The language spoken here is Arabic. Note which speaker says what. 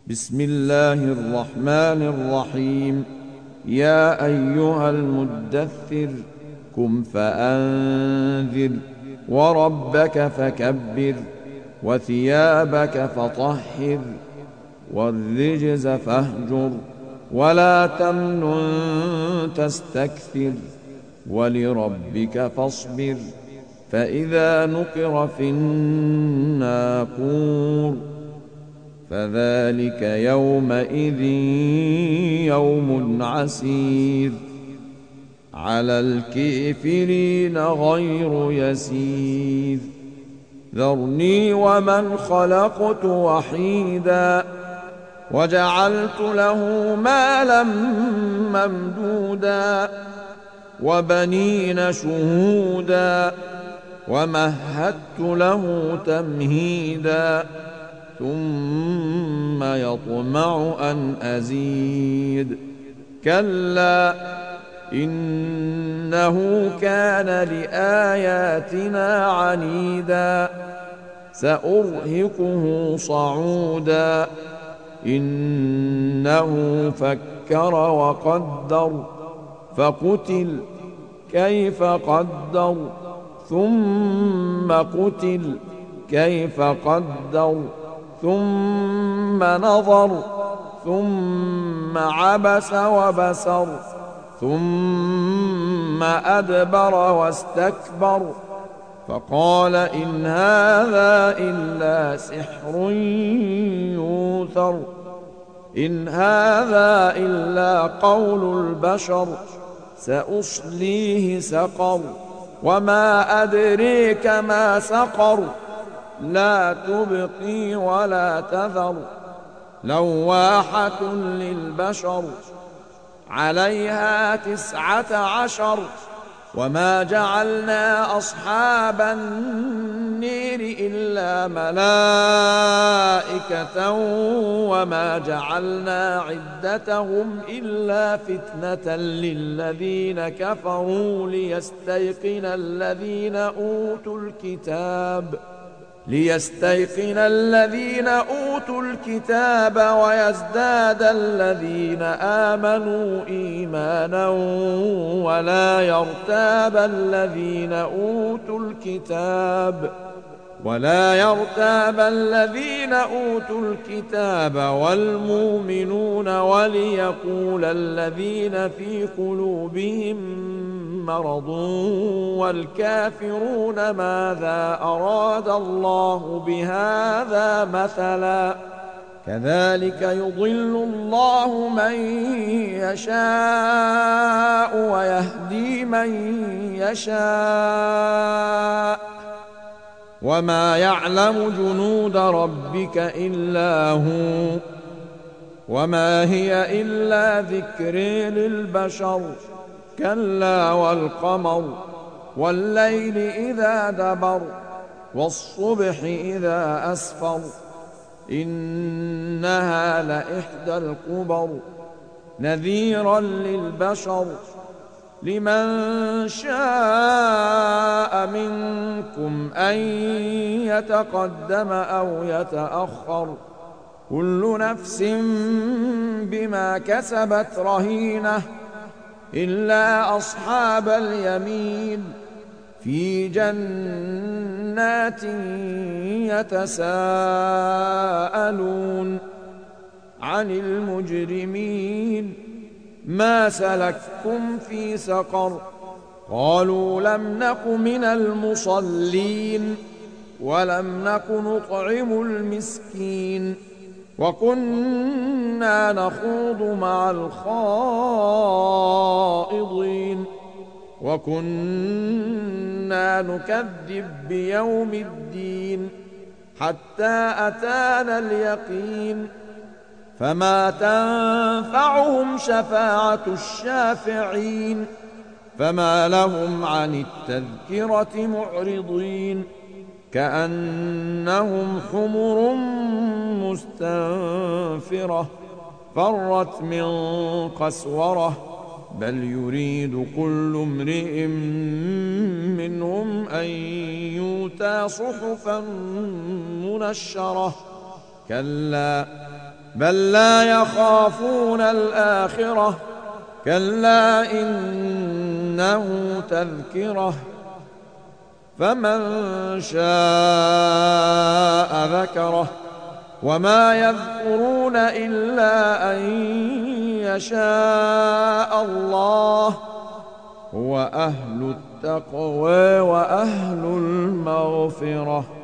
Speaker 1: بسم الله الرحمن الرحيم. يا أيها المدثر قم فأنذر وربك فكبر وثيابك فطهر والرجز فاهجر ولا تمنن تستكثر ولربك فاصبر فإذا نقر في الناقور فذلك يومئذ يوم عسير على الكافرين غير يسير. ذرني ومن خلقت وحيدا وجعلت له مالا ممدودا وبنين شهودا ومهدت له تمهيدا ثم يطمع أن أزيد كلا إنه كان لآياتنا عنيدا سأرهقه صعودا إنه فكر وقدر فقتل كيف قدر ثم قتل كيف قدر ثم نظر ثم عبس وبسر ثم أدبر واستكبر فقال إن هذا إلا سحر يؤثر إن هذا إلا قول البشر سأصليه سقر وما أدريك ما سقر لا تبقي ولا تذر لواحة للبشر عليها 19 وما جعلنا أصحاب النير إلا ملائكة وما جعلنا عدتهم إلا فتنة للذين كفروا ليستيقن الذين أوتوا الكتاب ويزداد الذين آمنوا إيمانا ولا يرتاب الذين أوتوا الكتاب والمؤمنون وليقول الذين في قلوبهم مرض والكافرون ماذا أراد الله بهذا مثلا كذلك يضل الله من يشاء ويهدي من يشاء وما يعلم جنود ربك إلا هو وما هي إلا ذكر للبشر كلا والقمر والليل إذا دبر والصبح إذا أسفر إنها لإحدى الكبر نذيرا للبشر لمن شاء منكم أن يتقدم أو يتأخر كل نفس بما كسبت رهينة إلا أصحاب اليمين في جنات يتساءلون عن المجرمين ما سلككم في سقر قالوا لم نك من المصلين ولم نك نطعم المسكين وكنا نخوض مع الخائضين وكنا نكذب بيوم الدين حتى أتانا اليقين فما تنفعهم شفاعة الشافعين فما لهم عن التذكرة معرضين كأنهم حمر مستنفرة فرت من قسورة بل يريد كل امرئ منهم أن يؤتى صحفا منشرة كلا بل لا يخافون الآخرة كلا إنه تذكرة فمن شاء ذكره وما يذكرون إلا أن يشاء الله هو أهل التقوى وأهل المغفرة.